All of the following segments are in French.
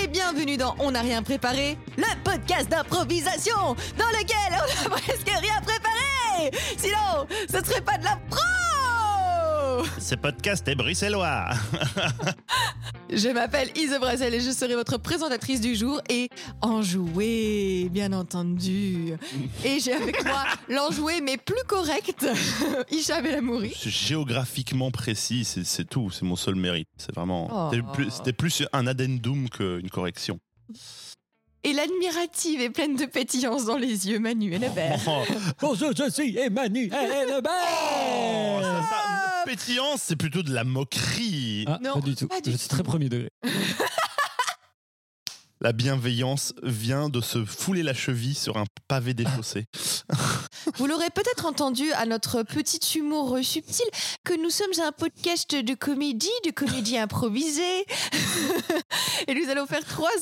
et bienvenue dans On n'a rien préparé, le podcast d'improvisation dans lequel on n'a presque rien préparé. Sinon, ce serait pas de la pro. Ce podcast est bruxellois. Je m'appelle Ise Brazel et je serai votre présentatrice du jour et enjouée, bien entendu. Et j'ai avec moi l'enjouée mais plus correcte, Hicham El Amouri. C'est géographiquement précis, c'est tout, c'est mon seul mérite. C'est vraiment, c'était plus un addendum qu'une correction. Et l'admirative et pleine de pétillance dans les yeux, Manu Hennebert. Bonjour, je suis Emmanuel Hennebert. Pétillance, c'est plutôt de la moquerie. Ah, Non, pas du tout. pas du Je suis très premier degré. La bienveillance vient de se fouler la cheville sur un pavé déchaussé. Vous l'aurez peut-être entendu à notre petit humour subtil que nous sommes un podcast de comédie improvisée. Et nous allons faire trois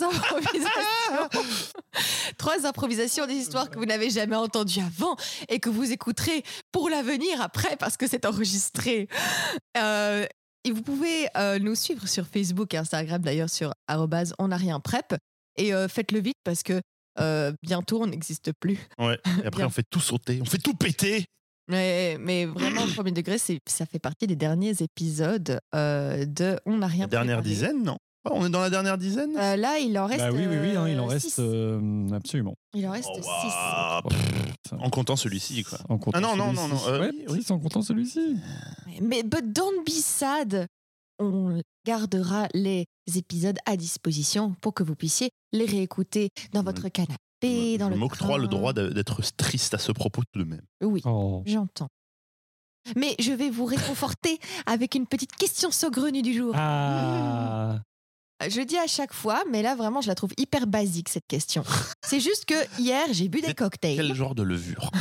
improvisations des histoires que vous n'avez jamais entendues avant et que vous écouterez pour l'avenir après parce que c'est enregistré. Et vous pouvez nous suivre sur Facebook et Instagram d'ailleurs sur @onarienprep et faites-le vite parce que bientôt on n'existe plus. Ouais. Et après on fait tout sauter, on fait tout péter. Mais vraiment, le premier degré, ça fait partie des derniers épisodes de On n'a rien La dernière préparé. dizaine, non? On est dans la dernière dizaine? Là, il en reste. Bah oui, il en reste six. absolument. Il en reste 6. Waouh. En comptant celui-ci, quoi. En comptant Ah non, celui-ci. non. Ouais, Oui. si, en comptant celui-ci. Mais but don't be sad. On gardera les épisodes à disposition pour que vous puissiez les réécouter dans votre canapé, dans Je le m'octroie train. le droit d'être triste à ce propos tout de même. Oui, Oh. j'entends. Mais je vais vous réconforter avec une petite question saugrenue du jour. Ah. Je dis à chaque fois, mais là vraiment je la trouve hyper basique cette question. C'est juste que hier j'ai bu des cocktails. Quel genre de levure?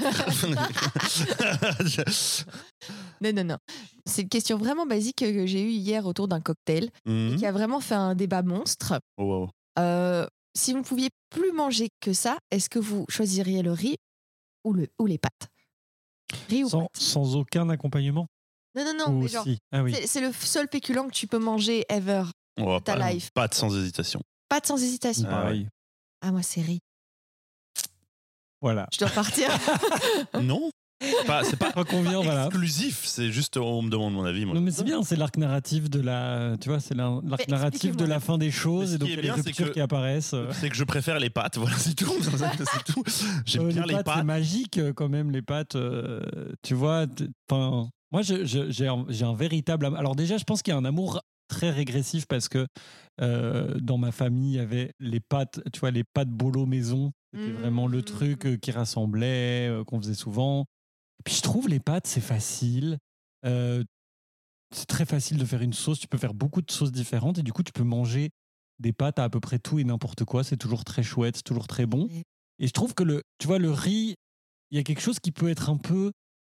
Non. C'est une question vraiment basique que j'ai eue hier autour d'un cocktail et qui a vraiment fait un débat monstre. Oh, wow. Si vous ne pouviez plus manger que ça, est-ce que vous choisiriez le riz ou les pâtes? Riz ou pâtes? Sans aucun accompagnement. Non, Ou mais genre, si. Ah oui. c'est le seul péculent que tu peux manger ever. Oh, Ta life. Pas sans hésitation. Pâtes sans hésitation. Ah ouais. Pareil. Ah, moi c'est riz. Voilà. Je dois partir. Non, c'est pas Quoi qu'on vient, voilà. exclusif, c'est juste on me demande mon avis. Moi. Non mais c'est bien, c'est l'arc narratif de la, tu vois, c'est l'arc Mais narratif de la fin des choses Mais ce et donc qui est il y a bien, les c'est ruptures que- qui apparaissent. C'est que je préfère les pâtes, voilà, c'est tout. C'est tout. J'aime bien les C'est pâtes. magique quand même les pâtes. Tu vois, enfin, moi j'ai un véritable. Alors déjà, je pense qu'il y a un amour très régressif parce que dans ma famille, il y avait les pâtes, tu vois, les pâtes bolo maison. C'était vraiment le truc qui rassemblait, qu'on faisait souvent. Et puis je trouve les pâtes, c'est facile. C'est très facile de faire une sauce. Tu peux faire beaucoup de sauces différentes et du coup, tu peux manger des pâtes à peu près tout et n'importe quoi. C'est toujours très chouette, c'est toujours très bon. Et je trouve que tu vois, le riz, il y a quelque chose qui peut être un peu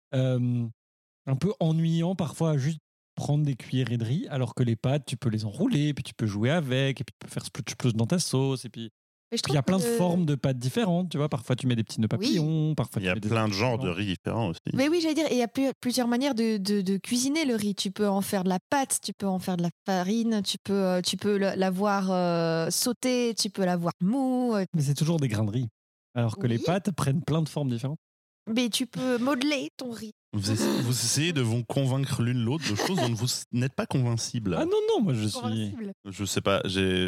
ennuyant parfois à juste prendre des cuillerées de riz, alors que les pâtes, tu peux les enrouler, puis tu peux jouer avec, et puis tu peux faire splush dans ta sauce, et puis Mais je il y a trouve plein de formes de pâtes différentes, tu vois. Parfois, tu mets des petits nœuds papillons, parfois Il y a tu mets des plein de genres de différents. riz différents aussi. Mais oui, j'allais dire, et il y a plusieurs manières de cuisiner le riz. Tu peux en faire de la pâte, tu peux en faire de la farine, tu peux l'avoir sauté, tu peux l'avoir mou, Mais c'est toujours des grains de riz. Alors que les Oui. pâtes prennent plein de formes différentes. mais tu peux modeler ton riz. Vous essayez de vous convaincre l'une l'autre de choses dont vous n'êtes pas convincible. Ah non, moi je suis. Convincible. Je sais pas, j'ai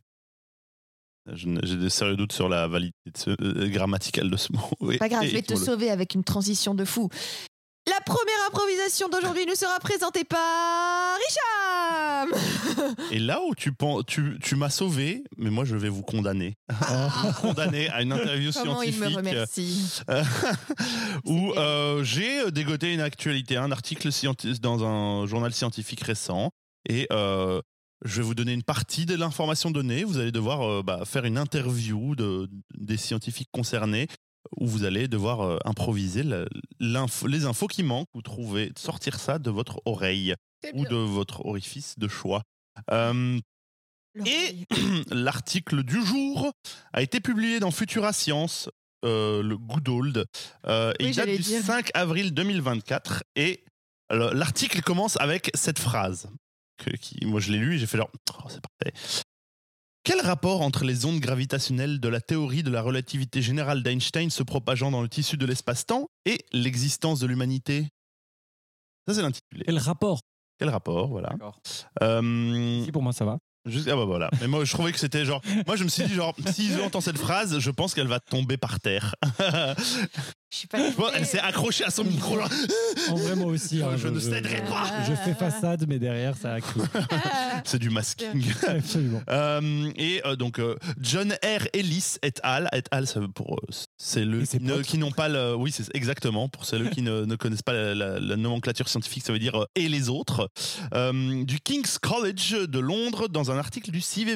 des sérieux doutes sur la validité grammaticale de ce mot. Oui, Pas grave, et je vais te étymologique. sauver avec une transition de fou. La première improvisation d'aujourd'hui nous sera présentée par Hicham. Et là où tu m'as sauvé, mais moi je vais vous condamner. Condamner à une interview Comment il me scientifique remercie. où j'ai dégoté une actualité, un article dans un journal scientifique récent et je vais vous donner une partie de l'information donnée. Vous allez devoir faire une interview des scientifiques concernés où vous allez devoir improviser les infos qui manquent ou sortir ça de votre oreille ou de votre orifice de choix. Et l'article du jour a été publié dans Futura Science, le Good Old, et il date du 5 avril 2024. Et l'article commence avec cette phrase. Moi, je l'ai lu et j'ai fait genre, oh, c'est parfait. Quel rapport entre les ondes gravitationnelles de la théorie de la relativité générale d'Einstein se propageant dans le tissu de l'espace-temps et l'existence de l'humanité? Ça, c'est l'intitulé. Et le rapport. Quel rapport, voilà. D'accord. Euh, Si, pour moi, ça va. Ah bah voilà. Mais moi, je trouvais que c'était genre. Moi, je me suis dit, genre, si je entends cette phrase, je pense qu'elle va tomber par terre. Je suis pas. Bon, elle s'est accrochée à son micro. Genre, En vrai, moi aussi. hein, je ne céderai pas. Je fais façade, mais derrière, ça a cru. C'est du masking. Absolument. Donc, John R. Ellis et al. Et al, ça veut pour. C'est le Et ses potes. qui n'ont pas le. Oui, c'est exactement. Pour ceux qui ne connaissent pas la nomenclature scientifique, ça veut dire et les autres. Du King's College de Londres, dans un article du 6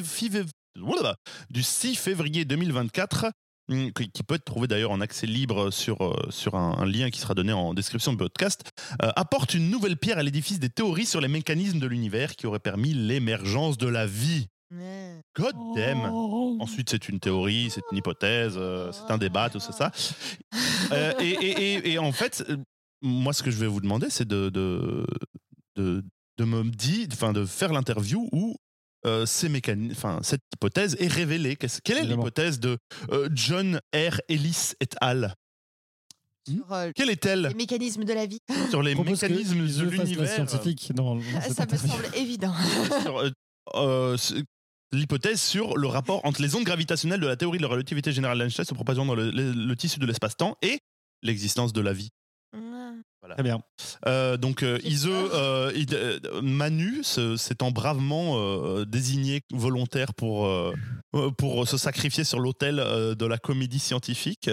février 2024. Qui peut être trouvé d'ailleurs en accès libre sur un lien qui sera donné en description du podcast, apporte une nouvelle pierre à l'édifice des théories sur les mécanismes de l'univers qui auraient permis l'émergence de la vie. God damn. Ensuite, c'est une théorie, c'est une hypothèse, c'est un débat, tout ça. Et en fait, moi, ce que je vais vous demander, c'est de me dire, enfin, de faire l'interview où cette hypothèse est révélée. Quelle est l'hypothèse de John R. Ellis et al. Sur, Quelle est-elle? les mécanismes de la vie. Sur les mécanismes de l'univers. Scientifique dans cette Ça me interview. semble évident. Sur, l'hypothèse sur le rapport entre les ondes gravitationnelles de la théorie de la relativité générale d'Einstein se propageant dans le tissu de l'espace-temps et l'existence de la vie. Voilà. Très bien. Manu s'étant bravement désigné volontaire pour se sacrifier sur l'autel de la comédie scientifique.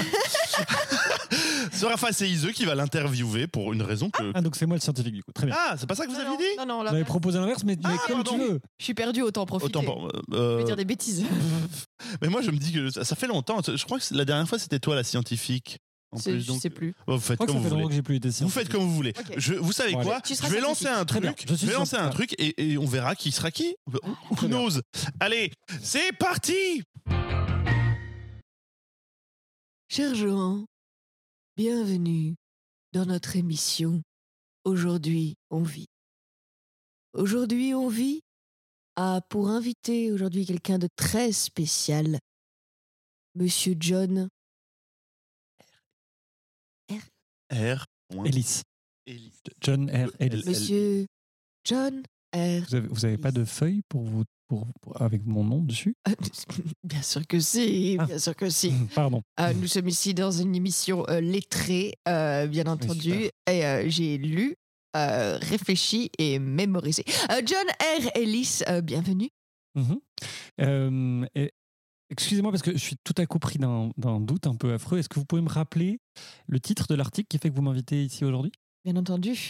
C'est Iseu qui va l'interviewer pour une raison que. Ah, donc c'est moi le scientifique du coup. Très bien. Ah, c'est pas ça que vous aviez dit? Non, Vous m'avez proposé l'inverse, mais comme pardon. tu veux. Je suis perdue, autant en profiter. Je vais dire des bêtises. Mais moi, je me dis que ça fait longtemps. Je crois que la dernière fois, c'était toi la scientifique. Je sais plus. Vous faites Je crois que comme ça vous fait longtemps voulez. que j'ai plus été Vous faites comme vous voulez. Ok. Vous savez Bon, quoi? allez. Tu seras Je vais lancer un Très bien. truc. Je suis Je vais lancer un scientifique. truc et on verra qui sera qui. Who Très bien. knows? Allez, c'est parti! Cher Johan, bienvenue dans notre émission. Aujourd'hui, on vit. Aujourd'hui, on vit a pour inviter aujourd'hui quelqu'un de très spécial, Monsieur John R. Ellis. Ellis. John R. Ellis. Monsieur John R. Vous avez pas de feuille avec mon nom dessus? Bien sûr que si, bien sûr que si. Pardon. Nous sommes ici dans une émission lettrée, bien entendu, et j'ai lu, réfléchi et mémorisé. John R. Ellis, bienvenue. Excusez-moi parce que je suis tout à coup pris d'un doute un peu affreux. Est-ce que vous pouvez me rappeler le titre de l'article qui fait que vous m'invitez ici aujourd'hui? Bien entendu.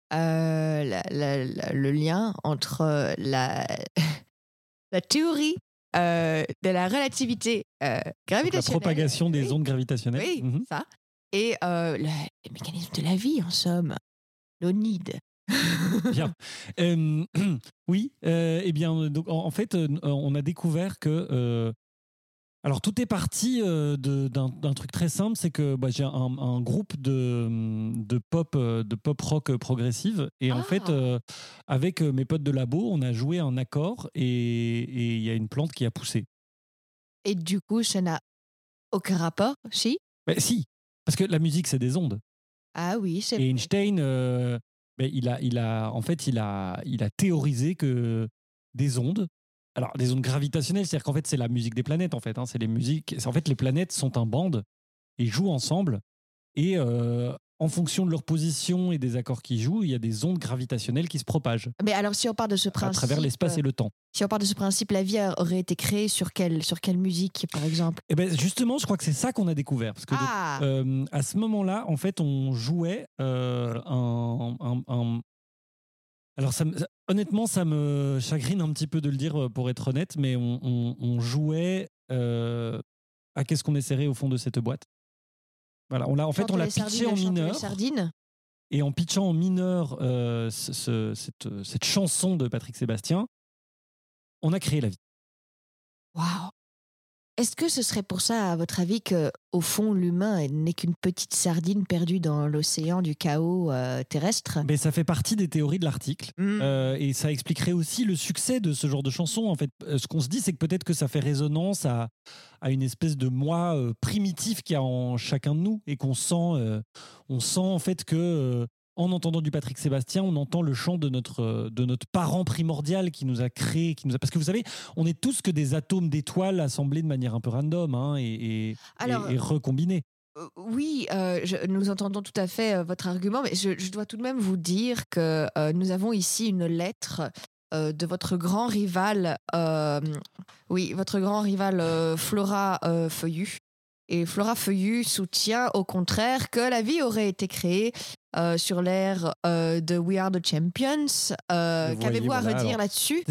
Le lien entre la théorie de la relativité Donc, gravitationnelle. la propagation des ondes gravitationnelles. Oui, ça. Et le mécanisme de la vie, en somme. L'onide. Bien. Oui, eh bien, donc, en fait, on a découvert que. Alors, tout est parti d'un truc très simple, c'est que j'ai un groupe de pop rock progressive. Et en fait, avec mes potes de labo, on a joué un accord et il y a une plante qui a poussé. Et du coup, ça n'a aucun rapport, si? Si, parce que la musique, c'est des ondes. Ah oui, c'est Et vrai. Einstein, il a théorisé que des ondes, alors des ondes gravitationnelles, c'est-à-dire qu'en fait c'est la musique des planètes en fait. C'est les musiques. En fait, les planètes sont un band et jouent ensemble. Et en fonction de leur position et des accords qu'ils jouent, il y a des ondes gravitationnelles qui se propagent Mais alors, si on part de ce à principe, travers l'espace et le temps. si on part de ce principe, la vie aurait été créée sur quelle musique, par exemple? Et ben justement, je crois que c'est ça qu'on a découvert, parce que donc, à ce moment-là, en fait, on jouait Alors, honnêtement, ça me chagrine un petit peu de le dire, pour être honnête, mais on jouait à qu'est-ce qu'on essaierait au fond de cette boîte. Voilà, on l'a pitché en mineur. Et en pitchant en mineur cette chanson de Patrick Sébastien, on a créé la vie. Waouh! Est-ce que ce serait pour ça, à votre avis, que au fond, l'humain n'est qu'une petite sardine perdue dans l'océan du chaos terrestre? Mais ça fait partie des théories de l'article. Et ça expliquerait aussi le succès de ce genre de chanson. En fait, ce qu'on se dit, c'est que peut-être que ça fait résonance à une espèce de moi primitif qu'il y a en chacun de nous et qu'on sent, on sent en fait que en entendant du Patrick Sébastien, on entend le chant de notre parent primordial qui nous a créé, parce que vous savez, on est tous que des atomes d'étoiles assemblés de manière un peu random et recombinés. Oui, nous entendons tout à fait votre argument, mais je dois tout de même vous dire que nous avons ici une lettre de votre grand rival, Flora Feuillu. Et Flora Feuillu soutient au contraire que la vie aurait été créée sur l'ère de We Are the Champions. Qu'avez-vous à redire là-dessus?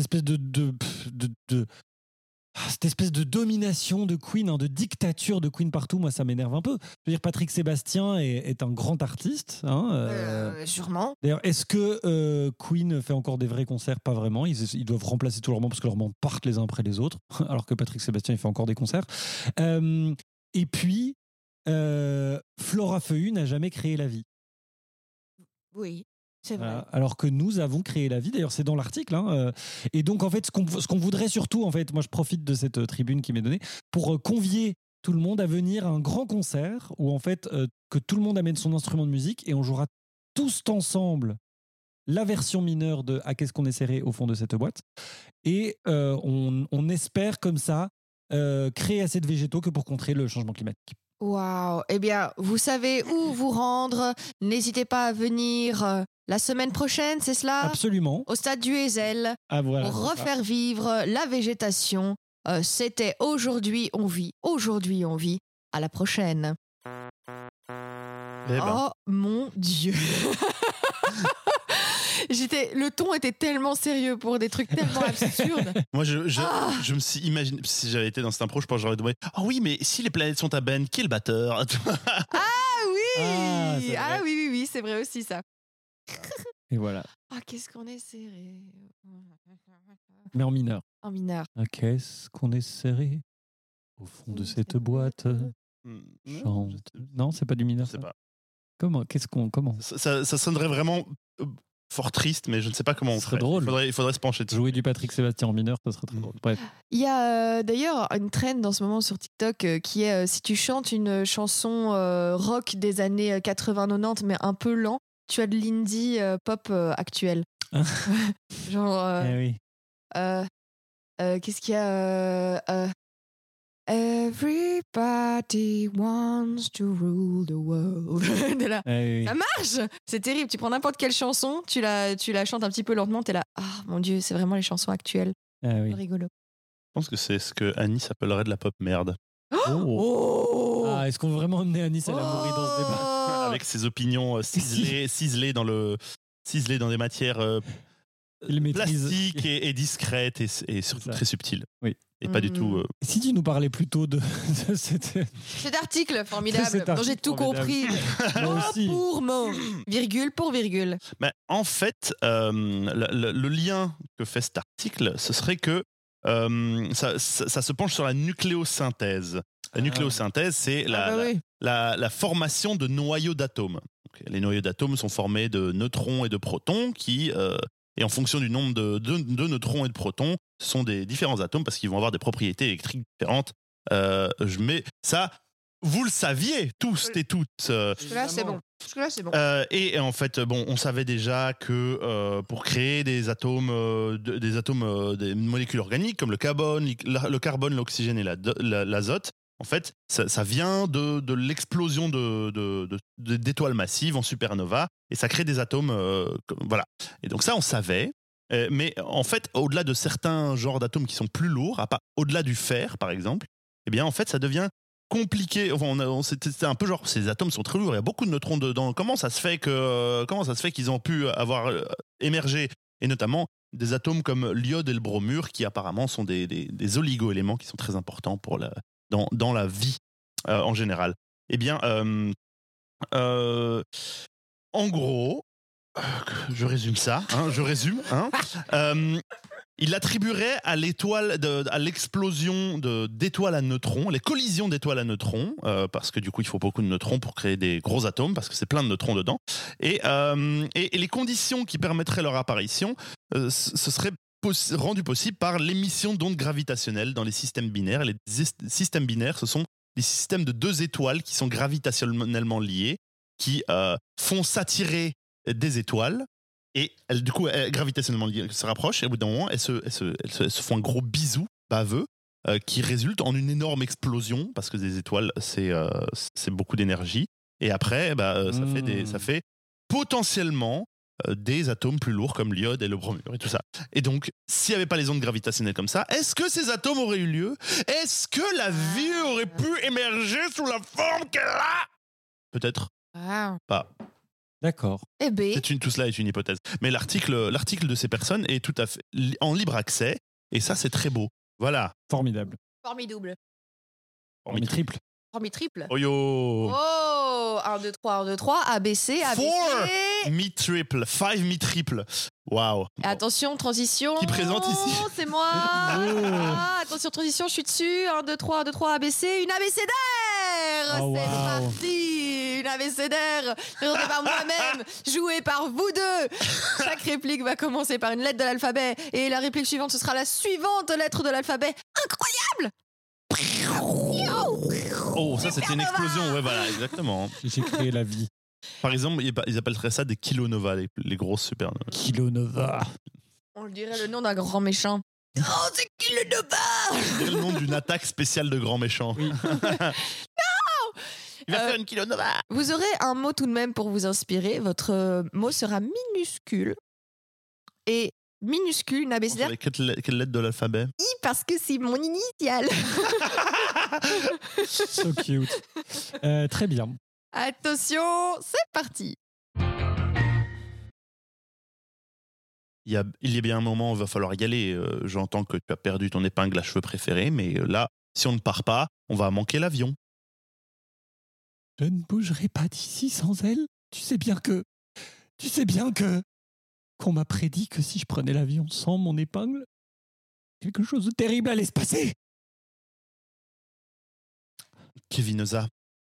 Cette espèce de domination de Queen, de dictature de Queen partout, moi ça m'énerve un peu. Je veux dire, Patrick Sébastien est un grand artiste. Sûrement. D'ailleurs, est-ce que Queen fait encore des vrais concerts? Pas vraiment. Ils doivent remplacer tous leurs membres parce que leurs membres partent les uns après les autres, alors que Patrick Sébastien il fait encore des concerts. Et puis, Flora Feuillu n'a jamais créé la vie. Oui. C'est vrai. Alors que nous avons créé la vie, d'ailleurs c'est dans l'article. Et donc en fait, ce qu'on voudrait surtout, en fait, moi je profite de cette tribune qui m'est donnée pour convier tout le monde à venir à un grand concert où en fait que tout le monde amène son instrument de musique et on jouera tous ensemble la version mineure de À qu'est-ce qu'on est serré au fond de cette boîte. Et on espère comme ça créer assez de végétaux que pour contrer le changement climatique. Waouh. Eh bien, vous savez où vous rendre. N'hésitez pas à venir la semaine prochaine, c'est cela? Absolument. Au stade du Heysel, voilà, pour refaire vivre la végétation. C'était Aujourd'hui on vit. Aujourd'hui on vit. À la prochaine. Oh mon Dieu. Le ton était tellement sérieux pour des trucs tellement absurdes. Moi, je me suis imaginé, si j'avais été dans cette impro, je pense que j'aurais demandé « Ah oui, mais si les planètes sont à Ben, qui est le batteur ?» Oui, c'est vrai aussi ça. Et voilà. Ah, qu'est-ce qu'on est serré. Mais en mineur. En mineur. Ah, qu'est-ce qu'on est serré au fond de cette boîte. Non, c'est pas du mineur. Je sais pas. Comment ça sonnerait vraiment fort triste, mais je ne sais pas comment on ferait. Drôle. Il faudrait se pencher dessus. Jouer du Patrick Sébastien en mineur, ça serait très drôle. Bref. Il y a d'ailleurs une trend en ce moment sur TikTok qui est si tu chantes une chanson rock des années 80-90 mais un peu lent, tu as de l'indie pop actuel. Genre oui. qu'est-ce qu'il y a Everybody wants to rule the world. Oui. Ça marche. C'est terrible. Tu prends n'importe quelle chanson, tu la chantes un petit peu lentement, t'es là. Ah mon Dieu, c'est vraiment les chansons actuelles. Oui. Rigolo. Je pense que c'est ce que Annie s'appellerait de la pop merde. Ah, est-ce qu'on veut vraiment emmener Anis à la mourir dans ce débat? Avec ses opinions ciselées dans des matières plastiques et discrètes et surtout très subtiles. Oui. Et pas du tout. Si tu nous parlais plutôt de cet article formidable dont j'ai tout compris, mot pour mot, virgule pour virgule. Mais en fait, le lien que fait cet article, ce serait que ça se penche sur la nucléosynthèse. La nucléosynthèse, c'est la formation de noyaux d'atomes. Donc, les noyaux d'atomes sont formés de neutrons et de protons qui, et en fonction du nombre de neutrons et de protons, ce sont des différents atomes parce qu'ils vont avoir des propriétés électriques différentes. Mais ça, vous le saviez tous et toutes. Jusque-là, c'est bon. Et en fait, on savait déjà que pour créer des atomes, des molécules organiques comme le carbone, l'oxygène et l'azote, en fait, ça vient de l'explosion d'étoiles massives en supernova et ça crée des atomes. Voilà. Et donc ça, on savait. Mais en fait, au-delà de certains genres d'atomes qui sont plus lourds, au-delà du fer, par exemple, eh bien, en fait, ça devient compliqué. Enfin, c'était un peu genre, ces atomes sont très lourds, il y a beaucoup de neutrons dedans. Comment ça se fait qu'ils ont pu avoir émergé, et notamment des atomes comme l'iode et le bromure, qui apparemment sont des oligo-éléments qui sont très importants dans la vie en général. Eh bien, en gros, je résume ça. Il il attribuerait à à l'explosion d'étoiles à neutrons, les collisions d'étoiles à neutrons, parce que du coup il faut beaucoup de neutrons pour créer des gros atomes, parce que c'est plein de neutrons dedans, et les conditions qui permettraient leur apparition, ce serait rendu possible par l'émission d'ondes gravitationnelles dans les systèmes binaires. Et les systèmes binaires, ce sont des systèmes de deux étoiles qui sont gravitationnellement liées, qui font s'attirer des étoiles. Et du coup, gravitationnellement, elles se rapprochent et au bout d'un moment, elles se font un gros bisou baveux qui résulte en une énorme explosion parce que des étoiles, c'est beaucoup d'énergie. Et après, ça fait potentiellement des atomes plus lourds comme l'iode et le bromure et tout ça. Et donc, s'il n'y avait pas les ondes gravitationnelles comme ça, est-ce que ces atomes auraient eu lieu? Est-ce que la vie aurait pu émerger sous la forme qu'elle a? Peut-être pas. D'accord. Tout cela est une hypothèse. Mais l'article de ces personnes est tout à fait en libre accès, et ça, c'est très beau. Voilà. Formidable. Formidable. Formitriple. Formitriple. Oh yo. Oh 1, 2, 3, 1, 2, 3, ABC, ABC. 4 mi-triple, 5 mi-triple. Waouh. Attention, transition. Qui présente ici? C'est moi. Attention, transition, je suis dessus. 1, 2, 3, 1, 2, 3, ABC. Une abécédaire. Oh, c'est wow. parti. Une abécédaire. Présentée par moi-même. Jouée par vous deux. Chaque réplique va commencer par une lettre de l'alphabet. Et la réplique suivante, ce sera la suivante lettre de l'alphabet. Incroyable. Oh, ça, c'était une explosion. Ouais, voilà, exactement. J'ai créé la vie. Par exemple, ils appelleraient ça des kilonova, les grosses supernovas. Kilonova. On dirait le nom d'un grand méchant. Oh, c'est Kilonova. C'est le nom d'une attaque spéciale de grand méchant. Oui. Non. Il va faire une kilonova. Vous aurez un mot tout de même pour vous inspirer. Votre mot sera minuscule. Et minuscule, une abécédaire. Avec quelle lettre de l'alphabet? I, parce que c'est mon initiale. So cute. Très bien. Attention, c'est parti. Il y a bien un moment où il va falloir y aller. J'entends que tu as perdu ton épingle à cheveux préférée, mais là, si on ne part pas, on va manquer l'avion. Je ne bougerai pas d'ici sans elle. Tu sais bien que qu'on m'a prédit que si je prenais l'avion sans mon épingle, quelque chose de terrible allait se passer. Kevinoza,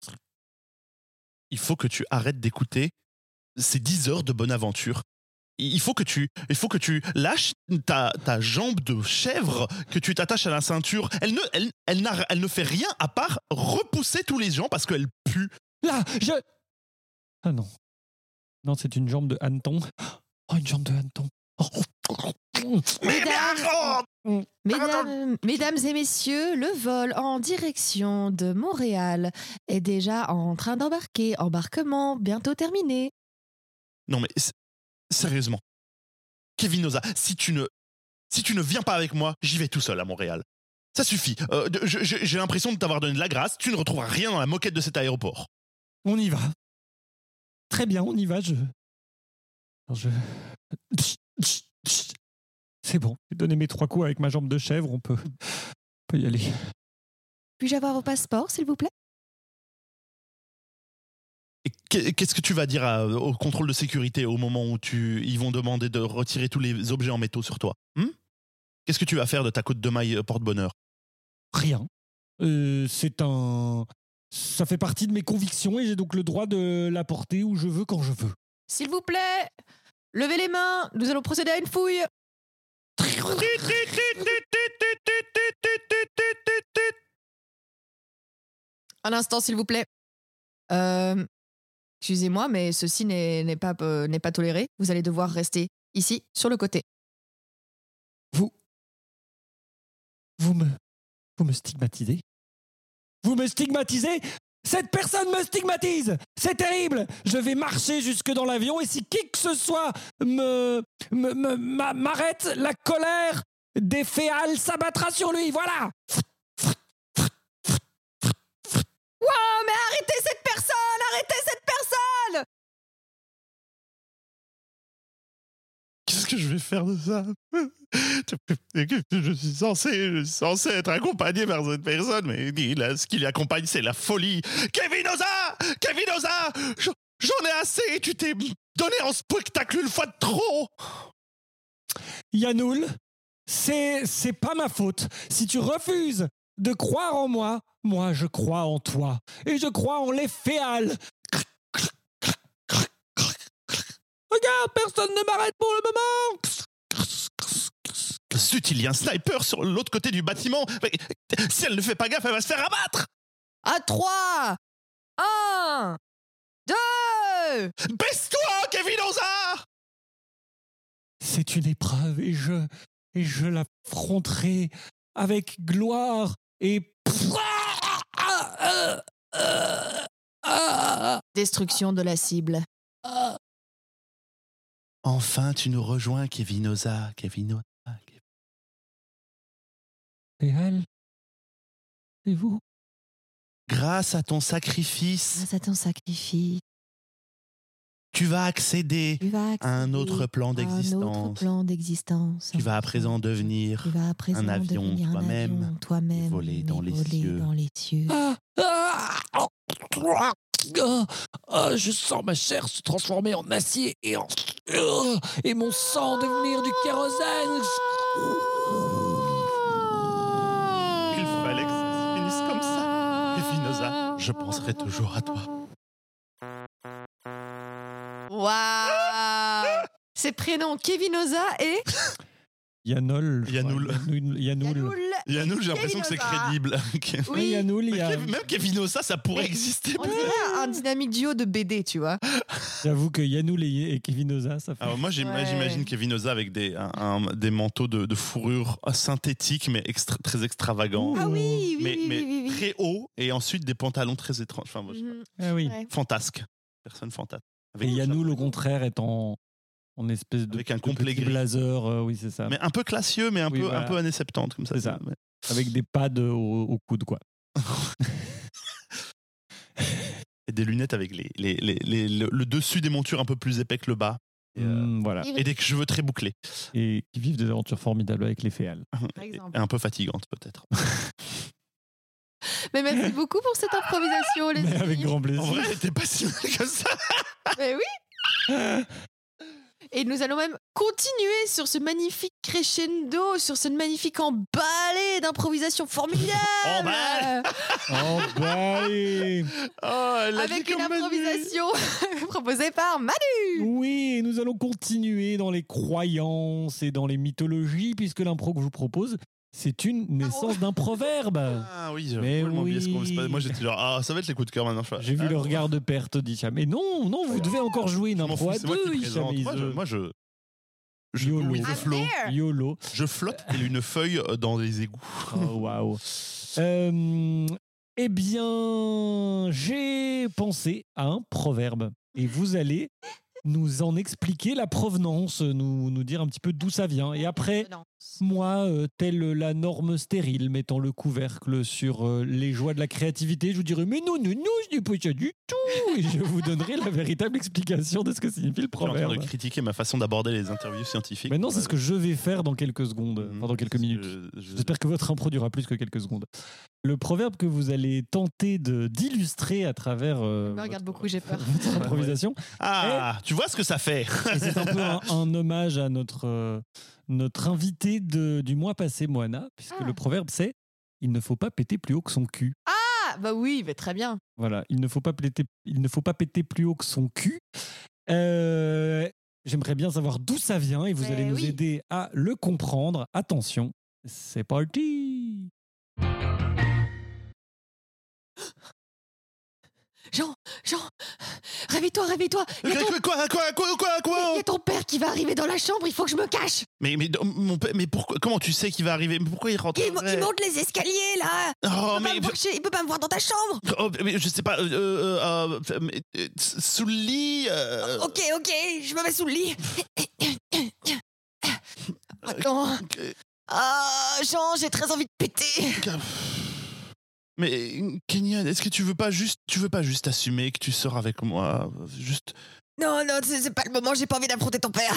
il faut que tu arrêtes d'écouter ces 10 heures de bonne aventure. Il faut que tu lâches ta jambe de chèvre, que tu t'attaches à la ceinture. Elle ne fait rien à part repousser tous les gens parce qu'elle pue. Là, Ah non. Non, c'est une jambe de hanneton. Oh, une jambe de hanneton. Mesdames et messieurs, le vol en direction de Montréal est déjà en train d'embarquer. Embarquement bientôt terminé. Non mais sérieusement, Kevinoza, si tu ne viens pas avec moi, j'y vais tout seul à Montréal. Ça suffit. J'ai l'impression de t'avoir donné de la grâce. Tu ne retrouveras rien dans la moquette de cet aéroport. On y va. Très bien, on y va. C'est bon, j'ai donné mes 3 coups avec ma jambe de chèvre, on peut y aller. Puis-je avoir vos passeports, s'il vous plaît? Et qu'est-ce que tu vas dire au contrôle de sécurité au moment où ils vont demander de retirer tous les objets en métaux sur toi? Qu'est-ce que tu vas faire de ta côte de maille porte-bonheur? Rien. Ça fait partie de mes convictions et j'ai donc le droit de la porter où je veux, quand je veux. S'il vous plaît, levez les mains, nous allons procéder à une fouille. Un instant, s'il vous plaît. Excusez-moi, mais ceci n'est pas toléré. Vous allez devoir rester ici, sur le côté. Vous me stigmatisez? Vous me stigmatisez? Cette personne me stigmatise! C'est terrible! Je vais marcher jusque dans l'avion et si qui que ce soit m'arrête, la colère des féales s'abattra sur lui, voilà! Wow, mais arrêtez cette personne! Arrêtez cette personne! Qu'est-ce que je vais faire de ça? Je suis censé être accompagné par cette personne, mais ce qui l'accompagne, c'est la folie. Kevinoza! J'en ai assez! Tu t'es donné en spectacle une fois de trop! Yanoul, c'est pas ma faute. Si tu refuses de croire en moi, moi je crois en toi. Et je crois en les féales. Regarde, personne ne m'arrête pour le moment. Zut, il y a un sniper sur l'autre côté du bâtiment. Mais, si elle ne fait pas gaffe, elle va se faire abattre. À 3, 1, 2. Baisse-toi, Kevin Oza. C'est une épreuve et je l'affronterai avec gloire et... Destruction de la cible. Enfin, tu nous rejoins, Kevin Oza. Féal, c'est vous? Grâce à ton sacrifice, Grâce à ton sacrifice, tu vas accéder tu vas à un autre plan à un autre d'existence. plan d'existence. Tu vas à présent devenir Tu vas à présent un avion devenir un toi-même, avion toi-même, et voler dans et les voler cieux. dans les cieux. Je sens ma chair se transformer en acier et mon sang devenir du kérosène. Il fallait que ça se finisse comme ça. Kevin Oza, je penserai toujours à toi. Waouh. Ses prénoms Kevin Oza et Yanoul. Yanoul. Yanoul. Yannou, j'ai l'impression que c'est Kevin Oza. crédible. Oui, Yanoul, il y a... Même Kevin Oza, ça pourrait exister. on dirait un dynamique duo de BD, tu vois. J'avoue que Yanoul et Kevin Oza, ça fait... Alors moi, Ouais. j'imagine Kevin Oza avec des manteaux de fourrure synthétiques, mais très extravagants. Ah oui, oui, mais oui, mais oui, oui. très hauts, et ensuite des pantalons très étranges. Enfin, moi, Mhm. Ah oui. Ouais. fantasque. Personne fantasque. Et Yanoul, au contraire, est en espèce de, Avec un de complet petit gris. blazer. Oui, c'est ça. Mais un peu classieux, mais un Oui, voilà. peu années 70, comme ça. C'est ça. Ouais. Avec des pads au coude, quoi. Et des lunettes avec le dessus des montures un peu plus épais que le bas. Et, Voilà. et des cheveux très bouclés. Et qui vivent des aventures formidables avec les féales. Par exemple. Et un peu fatigantes, peut-être. Mais merci beaucoup pour cette improvisation, les Mais avec amis. grand En plaisir. vrai, elle était pas si mal que ça. Mais oui. Et nous allons même continuer sur ce magnifique crescendo, sur ce magnifique emballé d'improvisation formidable. Emballé. Oh, bah, allez. Oh, elle a Avec dit une comme Manu. improvisation proposée par Manu. Oui, et nous allons continuer dans les croyances et dans les mythologies, puisque l'impro que je vous propose, c'est une naissance d'un proverbe. Ah oui, j'ai Mais complètement oublié oui. ce qu'on se passe. Moi, j'étais genre, ça va être les coups de cœur maintenant. J'ai vu le regard de perte d'Hicham. Mais non, vous devez encore jouer une Je m'en impro fous, à c'est moi qui deux, présente. Hicham. Moi, je YOLO. with the I'm flow. there. YOLO. Je flotte tel une feuille dans les égouts. Oh, waouh. Eh bien, j'ai pensé à un proverbe. Et vous allez nous en expliquer la provenance, nous dire un petit peu d'où ça vient. Et après, moi, telle la norme stérile mettant le couvercle sur les joies de la créativité, je vous dirai mais non, je n'ai pas ça du tout. Et je vous donnerai la véritable explication de ce que signifie le Je suis en train proverbe. de critiquer ma façon d'aborder les interviews scientifiques. Maintenant, c'est ce que je vais faire dans quelques secondes, enfin dans quelques minutes. J'espère que votre impro durera plus que quelques secondes. Le proverbe que vous allez tenter d'illustrer à travers Je me regarde beaucoup, j'ai peur. votre improvisation, Ah, tu vois ce que ça fait. et c'est un peu un hommage à notre invité du mois passé, Moana, puisque Ah. le proverbe c'est « Il ne faut pas péter plus haut que son cul ». Ah, bah oui, mais très bien. Voilà, il ne faut pas péter plus haut que son cul. J'aimerais bien savoir d'où ça vient et vous Mais allez nous oui. aider à le comprendre. Attention, c'est parti. Jean, réveille-toi. Il y a ton- Quoi il y a ton père qui va arriver dans la chambre, il faut que je me cache. Mais mon père, mais pourquoi, comment tu sais qu'il va arriver? Mais pourquoi il rentre? Il monte les escaliers, là. Oh, Il peut pas me voir dans ta chambre. mais je sais pas. Sous le lit. Ok, je me mets sous le lit. Attends. Ah, Jean, j'ai très envie de péter. Mais Kenyan, est-ce que tu veux pas juste assumer que tu sors avec moi? Juste. Non, c'est pas le moment, j'ai pas envie d'affronter ton père.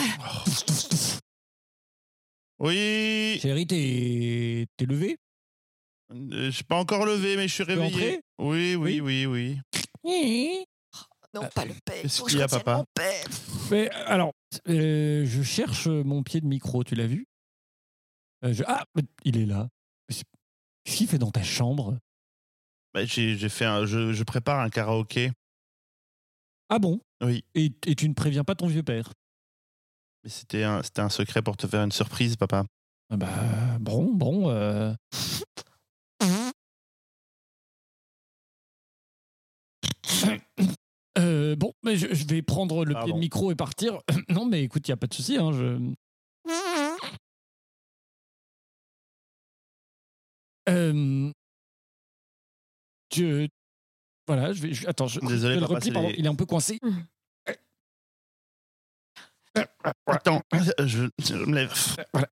Oui. Chérie, t'es levé? Je suis pas encore levé, mais je suis peux réveillé. entrer? Oui. Non, pas le père. Qu'est-ce Faut que qu'il y a, je retienne papa mon père. Mais alors, je cherche mon pied de micro, tu l'as vu? Ah, il est là. Qu'est-ce qu'il fait dans ta chambre? Bah, j'ai fait je prépare un karaoké. Ah bon? Oui. Et tu ne préviens pas ton vieux père? Mais c'était un secret pour te faire une surprise, papa. Ah bah, bon. Bon, mais je vais prendre le pied de micro et partir. Non, mais écoute, il n'y a pas de souci. Hein, Voilà, attends, Désolé, je le papa, replie, pardon, il est un peu coincé. Attends, je me lève. Voilà.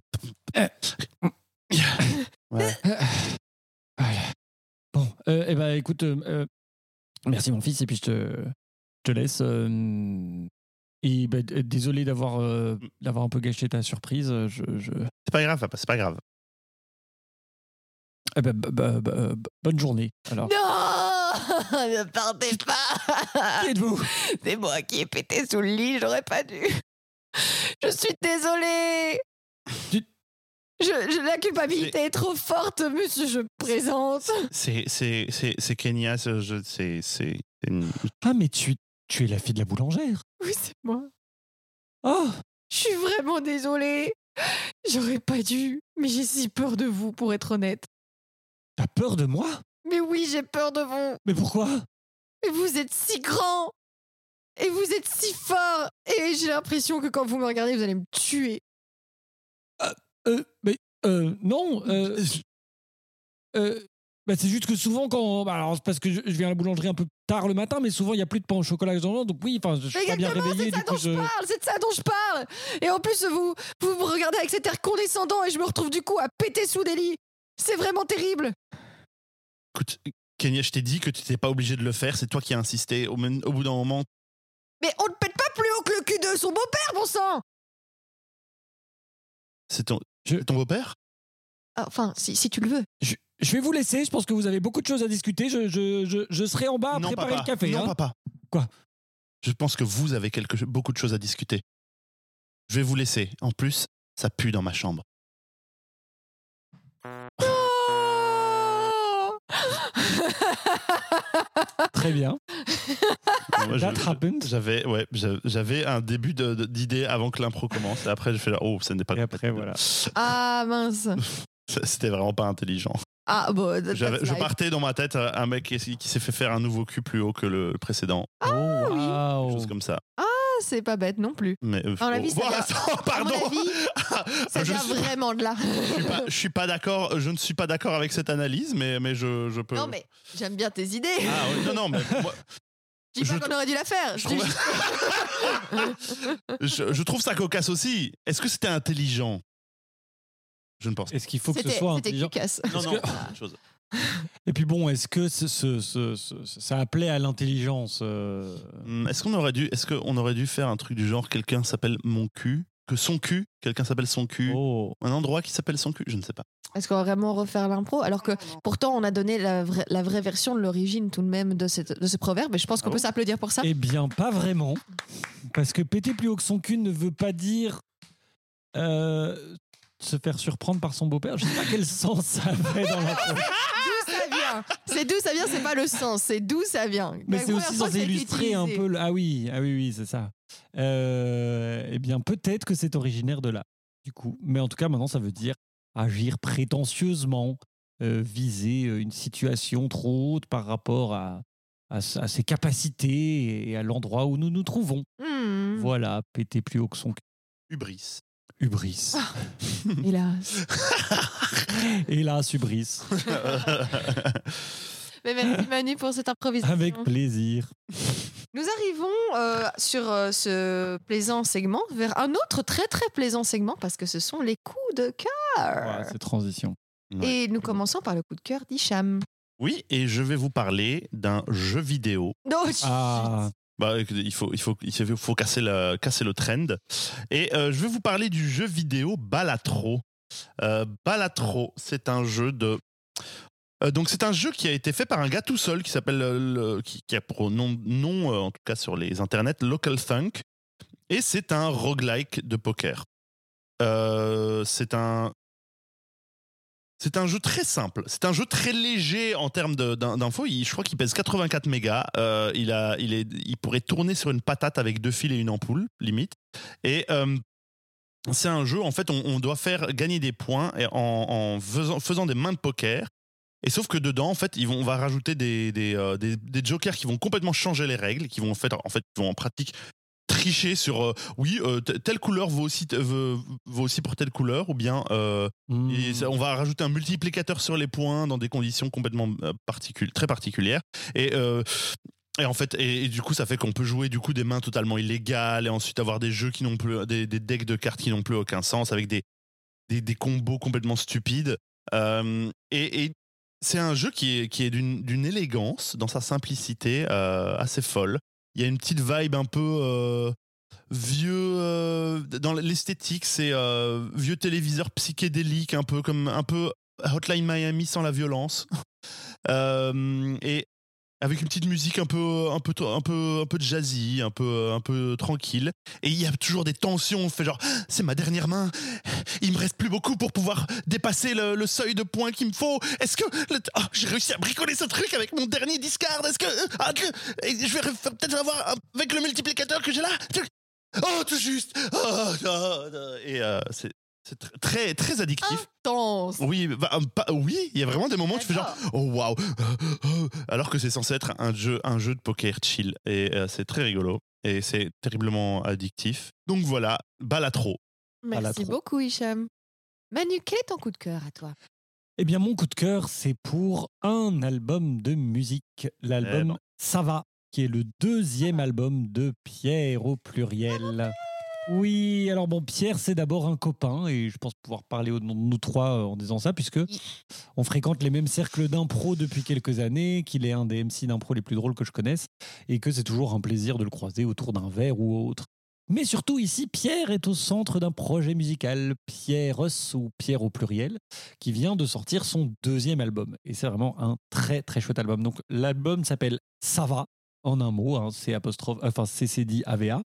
Voilà. Voilà. Bon, eh ben, écoute, merci mon fils, et puis je te laisse. Et désolé d'avoir un peu gâché ta surprise. C'est pas grave, papa, c'est pas grave. Eh ben, bonne journée. Alors. Non, ne partez pas. Qui êtes-vous? C'est moi qui ai pété sous le lit, j'aurais pas dû. Je suis désolée. La culpabilité est trop forte, monsieur, je me présente. C'est Kenya, c'est une... Ah, mais tu es la fille de la boulangère. Oui, c'est moi. Oh, je suis vraiment désolée. J'aurais pas dû, mais j'ai si peur de vous, pour être honnête. T'as peur de moi? Mais oui, j'ai peur de vous. Mais pourquoi? Mais vous êtes si grand. Et vous êtes si fort. Et j'ai l'impression que quand vous me regardez, vous allez me tuer. Non. C'est juste que souvent, alors c'est parce que je viens à la boulangerie un peu tard le matin, mais souvent il n'y a plus de pain au chocolat dans le donc oui, enfin, je suis pas bien réveillé. C'est de ça dont je parle. Et en plus, vous me regardez avec cet air condescendant et je me retrouve du coup à péter sous des lits. C'est vraiment terrible. Écoute, Kenya, je t'ai dit que tu n'étais pas obligé de le faire, c'est toi qui as insisté. Au bout d'un moment... Mais on ne pète pas plus haut que le cul de son beau-père, bon sang. C'est ton beau-père? Enfin, si tu le veux. Je vais vous laisser, je pense que vous avez beaucoup de choses à discuter. Je serai en bas à préparer le café. Non, hein. papa. Quoi? Je pense que vous avez beaucoup de choses à discuter. Je vais vous laisser. En plus, ça pue dans ma chambre. Très bien. That happened. J'avais un début d'idée avant que l'impro commence. Et après, je fais oh, ça n'est pas. Et après, voilà. Ah mince. C'était vraiment pas intelligent. Ah bon. Je partais dans ma tête un mec qui s'est fait faire un nouveau cul plus haut que le précédent. Oh, wow. Quelque chose comme ça. Ah, c'est pas bête non plus. Mais à mon avis, pardon. Ça vient vraiment de là. Je suis pas d'accord. Je ne suis pas d'accord avec cette analyse, mais je peux. Non, mais j'aime bien tes idées. Ah oui, non, mais moi, je dis pas qu'on aurait dû la faire. Je trouve ça cocasse aussi. Est-ce que c'était intelligent? Je ne pense pas. Est-ce qu'il faut que ce soit intelligent? Non, chose. Et puis bon, est-ce que ça appelait à l'intelligence? Est-ce qu'on aurait dû faire un truc du genre quelqu'un s'appelle mon cul? Que son cul? Quelqu'un s'appelle son cul? Oh. Un endroit qui s'appelle son cul? Je ne sais pas. Est-ce qu'on va vraiment refaire l'impro? Alors que pourtant on a donné la vraie version de l'origine tout de même de ce proverbe, et je pense qu'on peut s'applaudir pour ça. Eh bien, pas vraiment. Parce que péter plus haut que son cul ne veut pas dire se faire surprendre par son beau-père. Je ne sais pas quel sens ça avait dans l'impro. D'où ça vient? C'est d'où ça vient, c'est pas le sens, c'est d'où ça vient. Mais c'est aussi censé illustrer un peu... Ah oui, c'est ça. Eh bien, peut-être que c'est originaire de là, du coup. Mais en tout cas, maintenant, ça veut dire agir prétentieusement, viser une situation trop haute par rapport à ses capacités et à l'endroit où nous nous trouvons. Voilà, péter plus haut que son cul. Hubris. Ah, hélas. Hélas, hubris. Mais merci Manu pour cette improvisation. Avec plaisir. Nous arrivons sur ce plaisant segment vers un autre très très plaisant segment, parce que ce sont les coups de cœur. C'est transition. Et nous commençons par le coup de cœur d'Hicham. Oui, et je vais vous parler d'un jeu vidéo. Il faut casser le trend. Et je vais vous parler du jeu vidéo Balatro. Balatro, c'est un jeu donc c'est un jeu qui a été fait par un gars tout seul qui s'appelle qui a pour nom en tout cas sur les internets Local Thunk, et c'est un roguelike de poker. C'est un C'est un jeu très simple. C'est un jeu très léger en termes d'infos. Je crois qu'il pèse 84 mégas. Il pourrait tourner sur une patate avec 2 fils et une ampoule, limite. Et c'est un jeu, en fait, on doit faire gagner des points en faisant des mains de poker. Et sauf que dedans, en fait, on va rajouter des jokers qui vont complètement changer les règles, qui vont en pratique tricher sur telle couleur vaut aussi pour telle couleur, ou bien on va rajouter un multiplicateur sur les points dans des conditions complètement très particulières. Et en fait, et du coup, ça fait qu'on peut jouer du coup des mains totalement illégales et ensuite avoir des jeux qui n'ont plus des decks de cartes qui n'ont plus aucun sens avec des combos complètement stupides. Et c'est un jeu qui est d'une élégance dans sa simplicité assez folle. Il y a une petite vibe un peu vieux dans l'esthétique, c'est vieux téléviseur psychédélique, un peu Hotline Miami sans la violence. Et avec une petite musique un peu jazzy, un peu tranquille. Et il y a toujours des tensions. On fait genre, c'est ma dernière main. Il me reste plus beaucoup pour pouvoir dépasser le seuil de points qu'il me faut. Est-ce que j'ai réussi à bricoler ce truc avec mon dernier discard? Est-ce que je vais peut-être avoir avec le multiplicateur que j'ai là? Oh, tout juste. Et c'est très très addictif. Intense. Oui, il y a vraiment des moments où tu fais genre oh waouh, alors que c'est censé être un jeu de poker chill, et c'est très rigolo et c'est terriblement addictif. Donc voilà, Balatro. Merci beaucoup Hicham. Manu, quel est ton coup de cœur à toi? Eh bien, mon coup de cœur, c'est pour un album de musique, l'album Ça va, qui est le 2e album de Pierre au pluriel. Oui, alors bon, Pierre, c'est d'abord un copain, et je pense pouvoir parler au nom de nous trois en disant ça, puisque on fréquente les mêmes cercles d'impro depuis quelques années, qu'il est un des MC d'impro les plus drôles que je connaisse, et que c'est toujours un plaisir de le croiser autour d'un verre ou autre. Mais surtout ici, Pierre est au centre d'un projet musical, Pierreus, ou Pierre au pluriel, qui vient de sortir son 2e album. Et c'est vraiment un très très chouette album. Donc l'album s'appelle Ça va, en un mot, hein, CCD-AVA.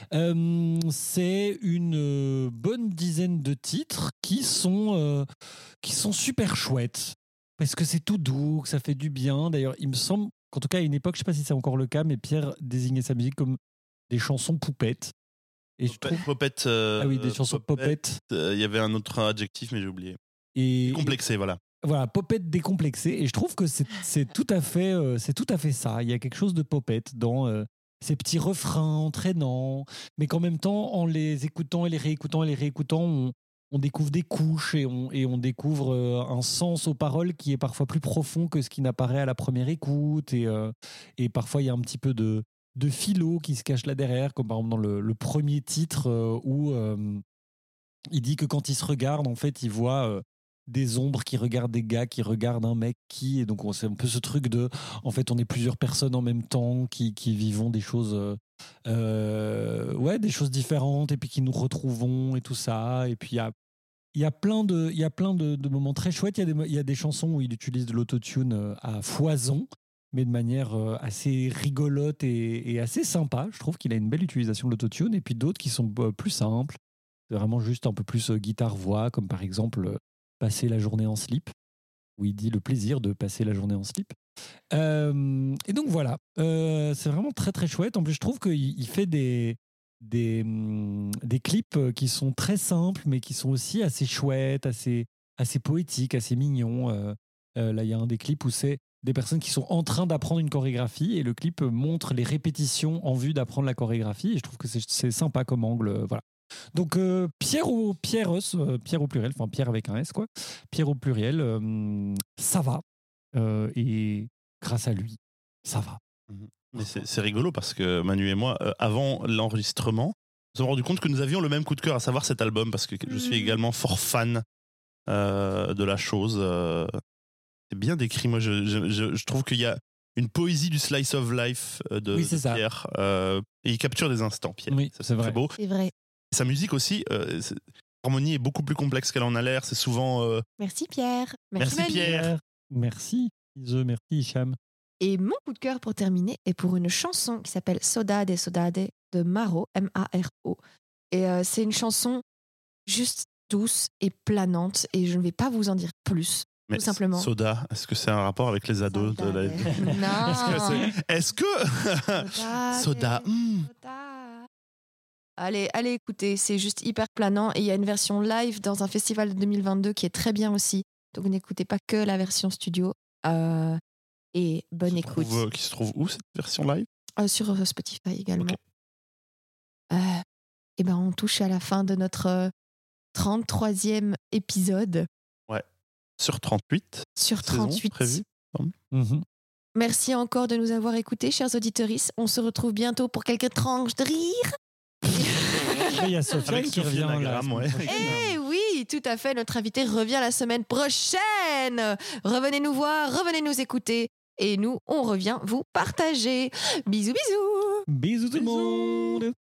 C'est une bonne dizaine de titres qui sont super chouettes, parce que c'est tout doux, que ça fait du bien. D'ailleurs, il me semble qu'en tout cas à une époque, je ne sais pas si c'est encore le cas, mais Pierre désignait sa musique comme des chansons poupettes. Et je trouve... Popette. oui, des chansons popettes. Il y avait un autre adjectif, mais j'ai oublié. Complexé, voilà. Voilà, popette décomplexée. Et je trouve que c'est tout à fait ça. Il y a quelque chose de popette dans ces petits refrains entraînants, mais qu'en même temps, en les écoutant et les réécoutant, on découvre des couches et on découvre un sens aux paroles qui est parfois plus profond que ce qui n'apparaît à la première écoute. Et parfois, il y a un petit peu de philo qui se cache là derrière, comme par exemple dans le premier titre où il dit que quand il se regarde, en fait, il voit des ombres qui regardent des gars, qui regardent un mec et donc c'est un peu ce truc de, en fait, on est plusieurs personnes en même temps qui vivons des choses, des choses différentes, et puis qui nous retrouvons et tout ça. Et puis il y a plein de moments très chouettes. Il y a des chansons où il utilise de l'autotune à foison, mais de manière assez rigolote et assez sympa. Je trouve qu'il a une belle utilisation de l'autotune. Et puis d'autres qui sont plus simples. C'est vraiment juste un peu plus guitare-voix, comme par exemple Passer la journée en slip, où il dit le plaisir de passer la journée en slip. Et donc voilà, c'est vraiment très très chouette. En plus, je trouve qu'il fait des clips qui sont très simples, mais qui sont aussi assez chouettes, assez poétiques, assez mignons. Là, il y a un des clips où c'est des personnes qui sont en train d'apprendre une chorégraphie, et le clip montre les répétitions en vue d'apprendre la chorégraphie, et je trouve que c'est sympa comme angle. Voilà. Donc Pierre au pluriel, enfin Pierre avec un S, quoi. Pierre au pluriel, ça va. Et grâce à lui, ça va. Mais c'est rigolo parce que Manu et moi, avant l'enregistrement, nous nous sommes rendu compte que nous avions le même coup de cœur, à savoir cet album, parce que je suis également fort fan de la chose. C'est bien décrit. Moi, je trouve qu'il y a une poésie du slice of life de Pierre. Et il capture des instants, Pierre. Oui, c'est vrai. Très beau. C'est vrai. Sa musique aussi, l'harmonie est beaucoup plus complexe qu'elle en a l'air. C'est souvent... Merci Pierre. Merci Manu. Pierre. Merci Hicham. Et mon coup de cœur pour terminer est pour une chanson qui s'appelle Saudade Saudade de Maro, M-A-R-O. Et c'est une chanson juste douce et planante et je ne vais pas vous en dire plus. Mais tout simplement. Soda, est-ce que c'est un rapport avec les ados de la... Non. Est-ce que Soda, Soda. Allez écoutez, c'est juste hyper planant et il y a une version live dans un festival de 2022 qui est très bien aussi. Donc n'écoutez pas que la version studio. Et bonne écoute. Qui se trouve où cette version live? Sur Spotify également. Et ben on touche à la fin de notre 33e épisode. Ouais. Sur 38. Sur 38. Prévu. Merci encore de nous avoir écoutés, chers auditeurs. On se retrouve bientôt pour quelques tranches de rire. Il y a Sofiane qui revient là. Eh oui, tout à fait. Notre invité revient la semaine prochaine. Revenez nous voir, revenez nous écouter. Et nous, on revient vous partager. Bisous, bisous. Bisous tout le monde.